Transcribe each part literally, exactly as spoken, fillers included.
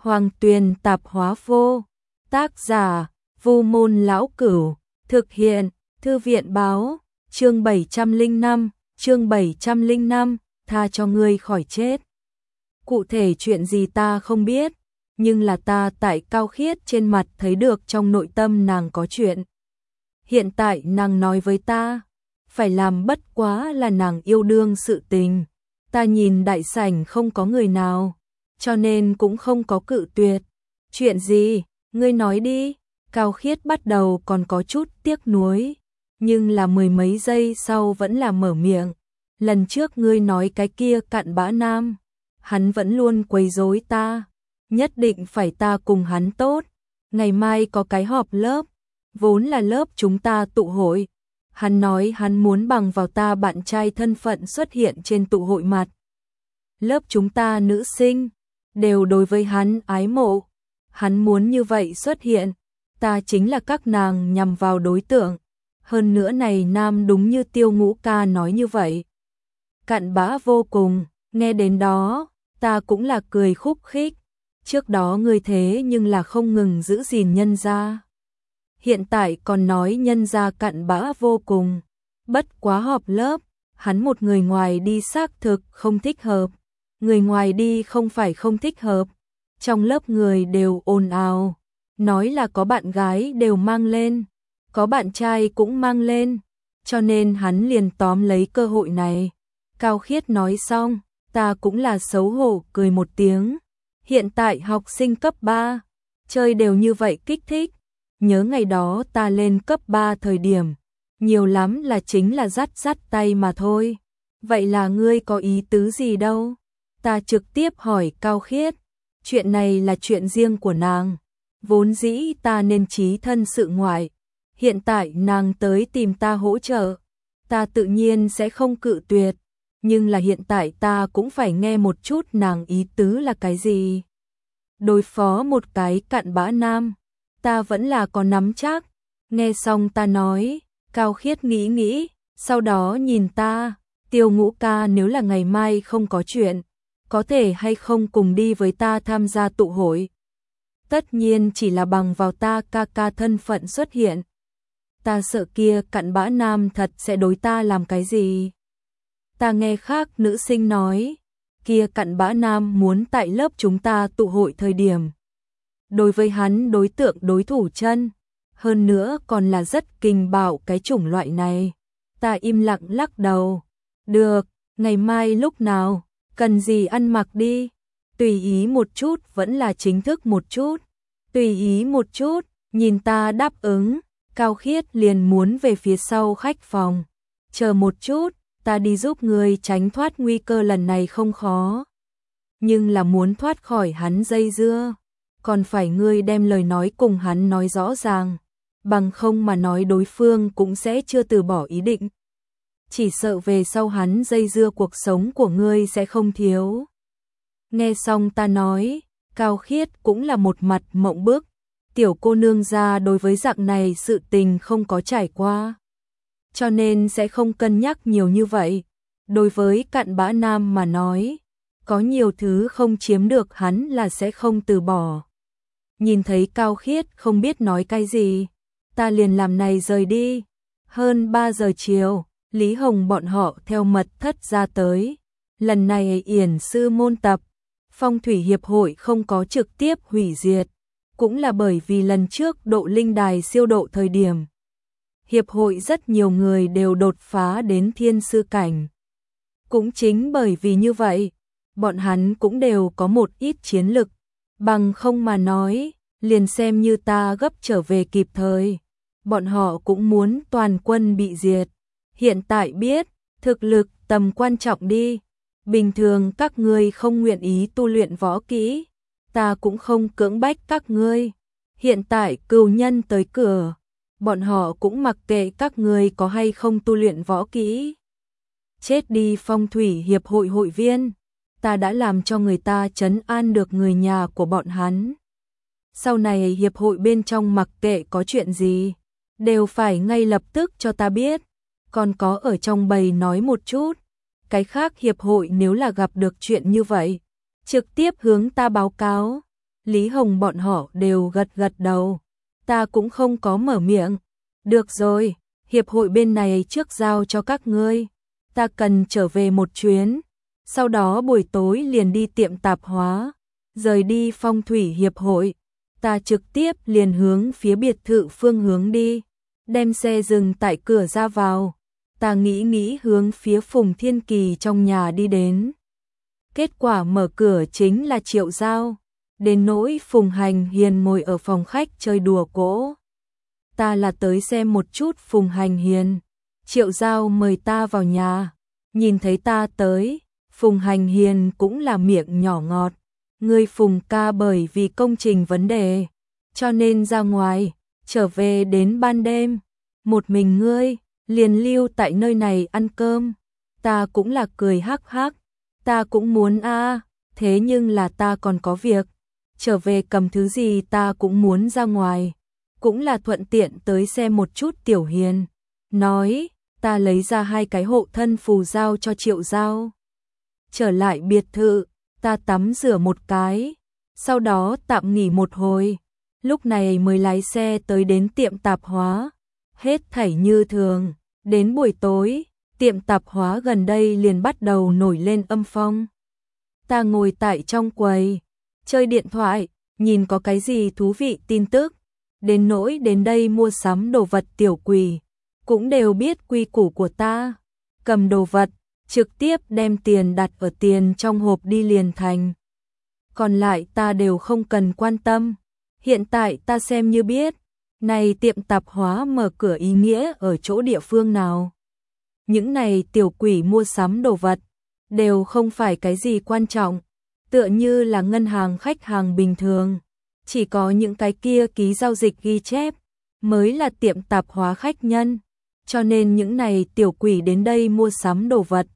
Hoàng Tuyền Tạp Hóa Vô. Tác giả: Vu Môn Lão Cửu. Thực hiện: Thư viện báo. Chương bảy trăm lẻ năm, chương bảy trăm lẻ năm, tha cho ngươi khỏi chết. Cụ thể chuyện gì ta không biết, nhưng là ta tại Cao Khiết trên mặt thấy được trong nội tâm nàng có chuyện. Hiện tại nàng nói với ta, phải làm bất quá là nàng yêu đương sự tình. Ta nhìn đại sảnh không có người nào, cho nên cũng không có cự tuyệt. Chuyện gì, ngươi nói đi. Cao Khiết bắt đầu còn có chút tiếc nuối, nhưng là mười mấy giây sau vẫn là mở miệng. Lần trước ngươi nói cái kia cặn bã nam, hắn vẫn luôn quấy rối ta, nhất định phải ta cùng hắn tốt. Ngày mai có cái họp lớp, vốn là lớp chúng ta tụ hội. Hắn nói hắn muốn bằng vào ta bạn trai thân phận xuất hiện trên tụ hội mặt. Lớp chúng ta nữ sinh đều đối với hắn ái mộ. Hắn muốn như vậy xuất hiện, ta chính là các nàng nhằm vào đối tượng. Hơn nữa này nam đúng như Tiêu Ngũ Ca nói như vậy, cặn bã vô cùng. Nghe đến đó, ta cũng là cười khúc khích. Trước đó ngươi thế nhưng là không ngừng giữ gìn nhân gia, hiện tại còn nói nhân gia cặn bã vô cùng. Bất quá họp lớp, hắn một người ngoài đi xác thực không thích hợp. Người ngoài đi không phải không thích hợp, trong lớp người đều ồn ào, nói là có bạn gái đều mang lên, có bạn trai cũng mang lên, cho nên hắn liền tóm lấy cơ hội này. Cao Khiết nói xong, ta cũng là xấu hổ cười một tiếng. Hiện tại học sinh cấp ba, chơi đều như vậy kích thích. Nhớ ngày đó ta lên cấp ba thời điểm, nhiều lắm là chính là dắt dắt tay mà thôi. Vậy là ngươi có ý tứ gì đâu? Ta trực tiếp hỏi Cao Khiết. Chuyện này là chuyện riêng của nàng, vốn dĩ ta nên trí thân sự ngoại. Hiện tại nàng tới tìm ta hỗ trợ, ta tự nhiên sẽ không cự tuyệt. Nhưng là hiện tại ta cũng phải nghe một chút nàng ý tứ là cái gì. Đối phó một cái cặn bã nam, ta vẫn là có nắm chắc. Nghe xong ta nói, Cao Khiết nghĩ nghĩ, sau đó nhìn ta. Tiêu Ngũ Ca nếu là ngày mai không có chuyện, có thể hay không cùng đi với ta tham gia tụ hội? Tất nhiên chỉ là bằng vào ta ca ca thân phận xuất hiện. Ta sợ kia cặn bã nam thật sẽ đối ta làm cái gì. Ta nghe khác nữ sinh nói, kia cặn bã nam muốn tại lớp chúng ta tụ hội thời điểm, đối với hắn đối tượng đối thủ chân, hơn nữa còn là rất kinh bạo cái chủng loại này. Ta im lặng lắc đầu. Được, ngày mai lúc nào, cần gì ăn mặc đi. Tùy ý một chút vẫn là chính thức một chút. Tùy ý một chút, nhìn ta đáp ứng. Cao Khiết liền muốn về phía sau khách phòng. Chờ một chút, ta đi giúp ngươi tránh thoát nguy cơ lần này không khó. Nhưng là muốn thoát khỏi hắn dây dưa, còn phải ngươi đem lời nói cùng hắn nói rõ ràng. Bằng không mà nói đối phương cũng sẽ chưa từ bỏ ý định. Chỉ sợ về sau hắn dây dưa cuộc sống của ngươi sẽ không thiếu. Nghe xong ta nói, Cao Khiết cũng là một mặt mộng bức. Tiểu cô nương gia đối với dạng này sự tình không có trải qua, cho nên sẽ không cân nhắc nhiều như vậy. Đối với cặn bã nam mà nói, có nhiều thứ không chiếm được hắn là sẽ không từ bỏ. Nhìn thấy Cao Khiết không biết nói cái gì, ta liền làm này rời đi. Hơn ba giờ chiều, Lý Hồng bọn họ theo mật thất ra tới. Lần này yển sư môn tập, phong thủy hiệp hội không có trực tiếp hủy diệt, cũng là bởi vì lần trước độ linh đài siêu độ thời điểm, hiệp hội rất nhiều người đều đột phá đến thiên sư cảnh. Cũng chính bởi vì như vậy, bọn hắn cũng đều có một ít chiến lực, bằng không mà nói, liền xem như ta gấp trở về kịp thời, bọn họ cũng muốn toàn quân bị diệt. Hiện tại biết, thực lực tầm quan trọng đi. Bình thường các ngươi không nguyện ý tu luyện võ kỹ, ta cũng không cưỡng bách các ngươi. Hiện tại cừu nhân tới cửa, bọn họ cũng mặc kệ các ngươi có hay không tu luyện võ kỹ. Chết đi phong thủy hiệp hội hội viên, ta đã làm cho người ta trấn an được người nhà của bọn hắn. Sau này hiệp hội bên trong mặc kệ có chuyện gì, đều phải ngay lập tức cho ta biết. Còn có ở trong bầy nói một chút, cái khác hiệp hội nếu là gặp được chuyện như vậy, trực tiếp hướng ta báo cáo. Lý Hồng bọn họ đều gật gật đầu. Ta cũng không có mở miệng. Được rồi, hiệp hội bên này trước giao cho các ngươi. Ta cần trở về một chuyến. Sau đó buổi tối liền đi tiệm tạp hóa. Rời đi phong thủy hiệp hội. Ta trực tiếp liền hướng phía biệt thự phương hướng đi. Đem xe dừng tại cửa ra vào. Ta nghĩ nghĩ hướng phía Phùng Thiên Kỳ trong nhà đi đến. Kết quả mở cửa chính là Triệu Giao. Đến nỗi Phùng Hành Hiền ngồi ở phòng khách chơi đùa cỗ. Ta là tới xem một chút Phùng Hành Hiền. Triệu Giao mời ta vào nhà. Nhìn thấy ta tới, Phùng Hành Hiền cũng là miệng nhỏ ngọt. Ngươi Phùng ca bởi vì công trình vấn đề, cho nên ra ngoài, trở về đến ban đêm. Một mình ngươi, liền lưu tại nơi này ăn cơm. Ta cũng là cười hắc hắc. Ta cũng muốn a, thế nhưng là ta còn có việc. Trở về cầm thứ gì ta cũng muốn ra ngoài. Cũng là thuận tiện tới xem một chút Tiểu Hiền. Nói, ta lấy ra hai cái hộ thân phù giao cho Triệu Giao. Trở lại biệt thự, ta tắm rửa một cái. Sau đó tạm nghỉ một hồi. Lúc này mới lái xe tới đến tiệm tạp hóa. Hết thảy như thường. Đến buổi tối, tiệm tạp hóa gần đây liền bắt đầu nổi lên âm phong. Ta ngồi tại trong quầy, chơi điện thoại, nhìn có cái gì thú vị tin tức. Đến nỗi đến đây mua sắm đồ vật tiểu quỷ, cũng đều biết quy củ của ta. Cầm đồ vật, trực tiếp đem tiền đặt ở tiền trong hộp đi liền thành. Còn lại ta đều không cần quan tâm. Hiện tại ta xem như biết, này tiệm tạp hóa mở cửa ý nghĩa ở chỗ địa phương nào. Những này tiểu quỷ mua sắm đồ vật, đều không phải cái gì quan trọng, tựa như là ngân hàng khách hàng bình thường. Chỉ có những cái kia ký giao dịch ghi chép, mới là tiệm tạp hóa khách nhân. Cho nên những này tiểu quỷ đến đây mua sắm đồ vật.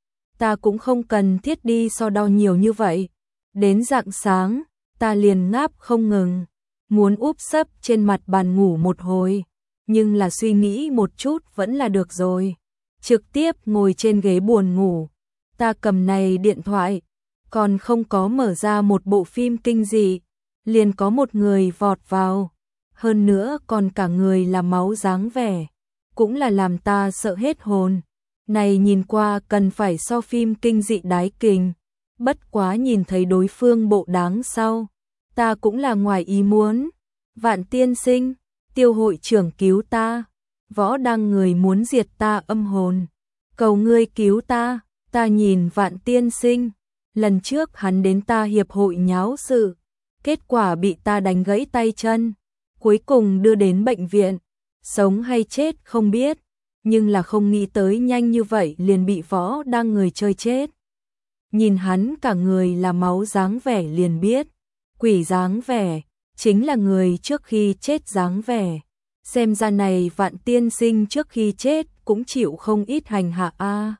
Ta cũng không cần thiết đi so đo nhiều như vậy. Đến rạng sáng, ta liền ngáp không ngừng. Muốn úp sấp trên mặt bàn ngủ một hồi. Nhưng là suy nghĩ một chút vẫn là được rồi. Trực tiếp ngồi trên ghế buồn ngủ. Ta cầm này điện thoại. Còn không có mở ra một bộ phim kinh dị. Liền có một người vọt vào. Hơn nữa còn cả người là máu dáng vẻ. Cũng là làm ta sợ hết hồn. Này nhìn qua cần phải so phim kinh dị đái kình. Bất quá nhìn thấy đối phương bộ đáng sau. Ta cũng là ngoài ý muốn. Vạn tiên sinh, Tiêu hội trưởng cứu ta. Võ Đăng người muốn diệt ta âm hồn. Cầu ngươi cứu ta. Ta nhìn Vạn tiên sinh. Lần trước hắn đến ta hiệp hội nháo sự. Kết quả bị ta đánh gãy tay chân. Cuối cùng đưa đến bệnh viện. Sống hay chết không biết. Nhưng là không nghĩ tới nhanh như vậy liền bị Võ Đăng người chơi chết. Nhìn hắn cả người là máu dáng vẻ liền biết. Quỷ dáng vẻ, chính là người trước khi chết dáng vẻ. Xem ra này Vạn tiên sinh trước khi chết cũng chịu không ít hành hạ a.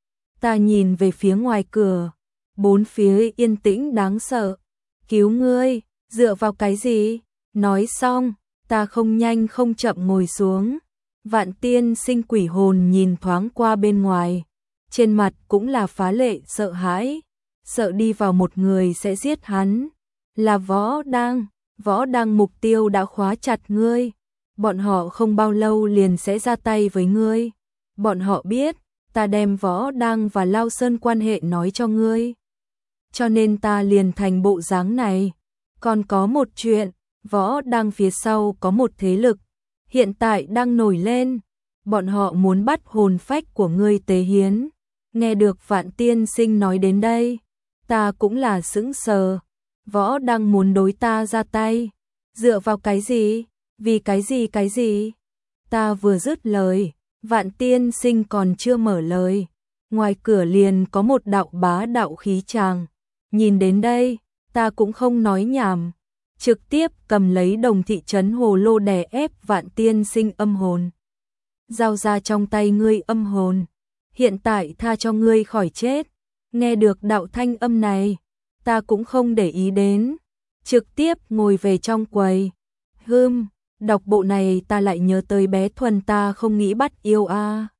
Ta nhìn về phía ngoài cửa, bốn phía yên tĩnh đáng sợ. Cứu ngươi, dựa vào cái gì? Nói xong, ta không nhanh không chậm ngồi xuống. Vạn tiên sinh quỷ hồn nhìn thoáng qua bên ngoài. Trên mặt cũng là phá lệ sợ hãi. Sợ đi vào một người sẽ giết hắn. Là Võ Đăng. Võ Đăng mục tiêu đã khóa chặt ngươi. Bọn họ không bao lâu liền sẽ ra tay với ngươi. Bọn họ biết, ta đem Võ Đăng và Lao Sơn quan hệ nói cho ngươi. Cho nên ta liền thành bộ dáng này. Còn có một chuyện, Võ Đăng phía sau có một thế lực. Hiện tại đang nổi lên. Bọn họ muốn bắt hồn phách của ngươi tế hiến. Nghe được Vạn tiên sinh nói đến đây. Ta cũng là sững sờ. Võ Đăng muốn đối ta ra tay. Dựa vào cái gì? Vì cái gì cái gì? Ta vừa dứt lời. Vạn tiên sinh còn chưa mở lời. Ngoài cửa liền có một đạo bá đạo khí tràng. Nhìn đến đây, ta cũng không nói nhảm. Trực tiếp cầm lấy đồng thị trấn hồ lô đè ép Vạn tiên sinh âm hồn. Giao ra trong tay ngươi âm hồn. Hiện tại tha cho ngươi khỏi chết. Nghe được đạo thanh âm này, ta cũng không để ý đến. Trực tiếp ngồi về trong quầy. Hừm, đọc bộ này ta lại nhớ tới bé Thuần ta không nghĩ bắt yêu a.